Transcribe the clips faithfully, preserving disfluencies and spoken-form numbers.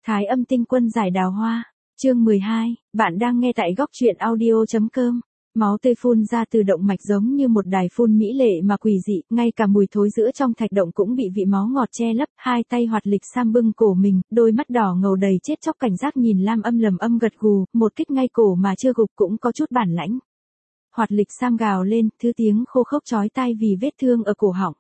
Thái âm tinh quân giải đào hoa. Chương mười hai, bạn đang nghe tại góc truyện audio.com. Máu tươi phun ra từ động mạch giống như một đài phun mỹ lệ mà quỷ dị, ngay cả mùi thối giữa trong thạch động cũng bị vị máu ngọt che lấp, hai tay Hoạt Lịch Sam bưng cổ mình, đôi mắt đỏ ngầu đầy chết chóc cảnh giác nhìn Lam Âm lầm âm gật gù, một kích ngay cổ mà chưa gục cũng có chút bản lãnh. Hoạt Lịch Sam gào lên, thứ tiếng khô khốc chói tai vì vết thương ở cổ họng.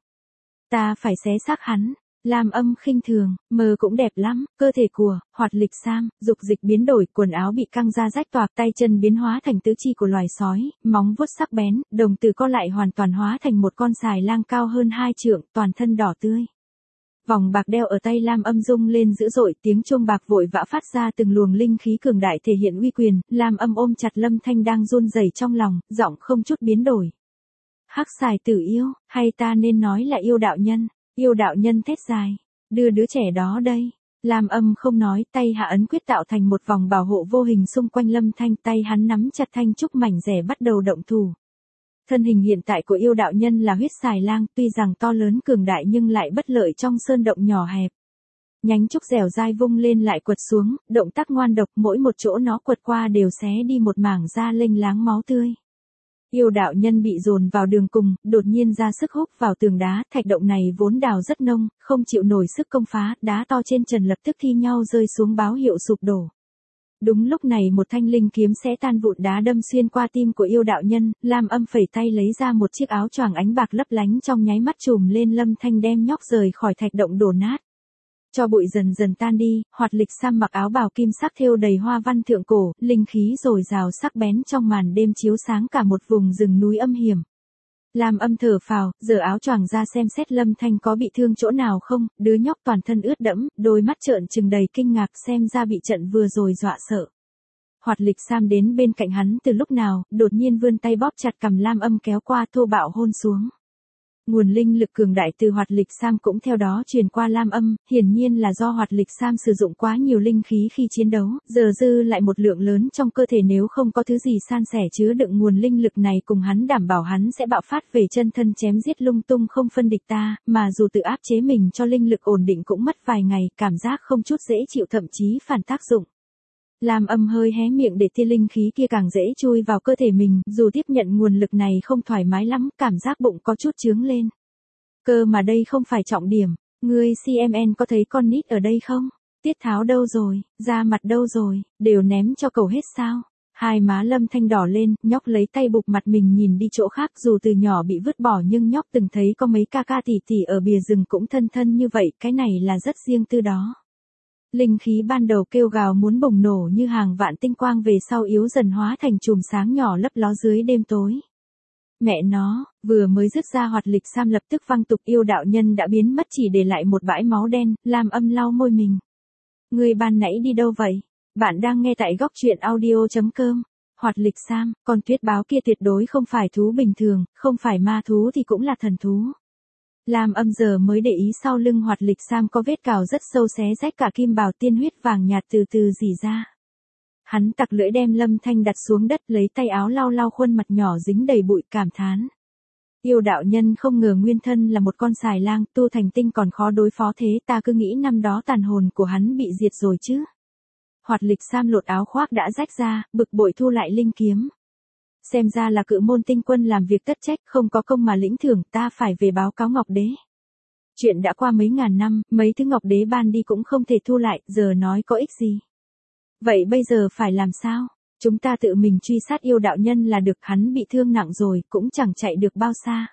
Ta phải xé xác hắn. Lam Âm khinh thường, mơ cũng đẹp lắm, cơ thể của Hoạt Lịch Sam, dục dịch biến đổi, quần áo bị căng ra rách toạc, tay chân biến hóa thành tứ chi của loài sói, móng vuốt sắc bén, đồng tử co lại hoàn toàn hóa thành một con xài lang cao hơn hai trượng, toàn thân đỏ tươi. Vòng bạc đeo ở tay Lam Âm rung lên dữ dội, tiếng chuông bạc vội vã phát ra từng luồng linh khí cường đại thể hiện uy quyền, Lam Âm ôm chặt Lâm Thanh đang run rẩy trong lòng, giọng không chút biến đổi. Hắc xài tử yêu, hay ta nên nói là yêu đạo nhân. Yêu đạo nhân thét dài, đưa đứa trẻ đó đây. Lam Âm không nói, tay hạ ấn quyết tạo thành một vòng bảo hộ vô hình xung quanh Lâm Thanh, tay hắn nắm chặt thanh trúc mảnh rẻ bắt đầu động thủ. Thân hình hiện tại của yêu đạo nhân là huyết xài lang, tuy rằng to lớn cường đại nhưng lại bất lợi trong sơn động nhỏ hẹp. Nhánh trúc dẻo dai vung lên lại quật xuống, động tác ngoan độc, mỗi một chỗ nó quật qua đều xé đi một mảng da lênh láng máu tươi. Yêu đạo nhân bị dồn vào đường cùng, đột nhiên ra sức húc vào tường đá, thạch động này vốn đào rất nông, không chịu nổi sức công phá, đá to trên trần lập tức thi nhau rơi xuống báo hiệu sụp đổ. Đúng lúc này một thanh linh kiếm sẽ tan vụn đá đâm xuyên qua tim của yêu đạo nhân, Lam Âm phẩy tay lấy ra một chiếc áo choàng ánh bạc lấp lánh trong nháy mắt trùm lên Lâm Thanh đem nhóc rời khỏi thạch động đổ nát. Cho bụi dần dần tan đi, Hoạt Lịch Sam mặc áo bào kim sắc thêu đầy hoa văn thượng cổ, linh khí dồi dào sắc bén trong màn đêm chiếu sáng cả một vùng rừng núi âm hiểm. Lam Âm thở phào, giở áo choàng ra xem xét Lâm Thanh có bị thương chỗ nào không, đứa nhóc toàn thân ướt đẫm, đôi mắt trợn trừng đầy kinh ngạc xem ra bị trận vừa rồi dọa sợ. Hoạt Lịch Sam đến bên cạnh hắn từ lúc nào, đột nhiên vươn tay bóp chặt cằm Lam Âm kéo qua thô bạo hôn xuống. Nguồn linh lực cường đại từ Hoạt Lịch Sam cũng theo đó truyền qua Lam Âm, hiển nhiên là do Hoạt Lịch Sam sử dụng quá nhiều linh khí khi chiến đấu, giờ dư lại một lượng lớn trong cơ thể nếu không có thứ gì san sẻ chứa đựng nguồn linh lực này cùng hắn đảm bảo hắn sẽ bạo phát về chân thân chém giết lung tung không phân địch ta, mà dù tự áp chế mình cho linh lực ổn định cũng mất vài ngày, cảm giác không chút dễ chịu thậm chí phản tác dụng. Lam Âm hơi hé miệng để tia linh khí kia càng dễ chui vào cơ thể mình, dù tiếp nhận nguồn lực này không thoải mái lắm, cảm giác bụng có chút chướng lên. Cơ mà đây không phải trọng điểm, ngươi xê em en có thấy con nít ở đây không? Tiết Tháo đâu rồi, da mặt đâu rồi, đều ném cho cậu hết sao? Hai má Lâm Thanh đỏ lên, nhóc lấy tay bụp mặt mình nhìn đi chỗ khác, dù từ nhỏ bị vứt bỏ nhưng nhóc từng thấy có mấy ca ca tỷ tỷ ở bìa rừng cũng thân thân như vậy, cái này là rất riêng tư đó. Linh khí ban đầu kêu gào muốn bùng nổ như hàng vạn tinh quang về sau yếu dần hóa thành chùm sáng nhỏ lấp ló dưới đêm tối. Mẹ nó, vừa mới dứt ra Hoạt Lịch Sam lập tức văng tục, yêu đạo nhân đã biến mất chỉ để lại một bãi máu đen, Lam Âm lau môi mình. Người ban nãy đi đâu vậy? Bạn đang nghe tại góc truyện audio.com. Hoạt Lịch Sam, con tuyết báo kia tuyệt đối không phải thú bình thường, không phải ma thú thì cũng là thần thú. Lam Âm giờ mới để ý sau lưng Hoạt Lịch Sam có vết cào rất sâu xé rách cả kim bào tiên huyết vàng nhạt từ từ rỉ ra. Hắn tặc lưỡi đem Lâm Thanh đặt xuống đất lấy tay áo lau lau khuôn mặt nhỏ dính đầy bụi cảm thán. Yêu đạo nhân không ngờ nguyên thân là một con xài lang, tu thành tinh còn khó đối phó thế, ta cứ nghĩ năm đó tàn hồn của hắn bị diệt rồi chứ. Hoạt Lịch Sam lột áo khoác đã rách ra, bực bội thu lại linh kiếm. Xem ra là Cự Môn tinh quân làm việc tất trách, không có công mà lĩnh thưởng, ta phải về báo cáo Ngọc Đế. Chuyện đã qua mấy ngàn năm, mấy thứ Ngọc Đế ban đi cũng không thể thu lại, giờ nói có ích gì. Vậy bây giờ phải làm sao? Chúng ta tự mình truy sát yêu đạo nhân là được, hắn bị thương nặng rồi, cũng chẳng chạy được bao xa.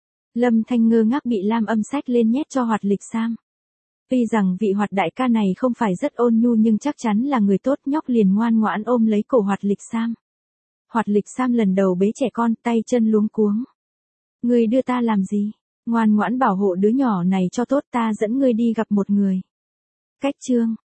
Lâm Thanh ngơ ngác bị Lam Âm xách lên nhét cho Hoạt Lịch Sam. Tuy rằng vị Hoạt đại ca này không phải rất ôn nhu nhưng chắc chắn là người tốt, nhóc liền ngoan ngoãn ôm lấy cổ Hoạt Lịch Sam. Hoạt Lịch Sam lần đầu bế trẻ con, tay chân luống cuống. Ngươi đưa ta làm gì? Ngoan ngoãn bảo hộ đứa nhỏ này cho tốt, ta dẫn ngươi đi gặp một người. Cách chương,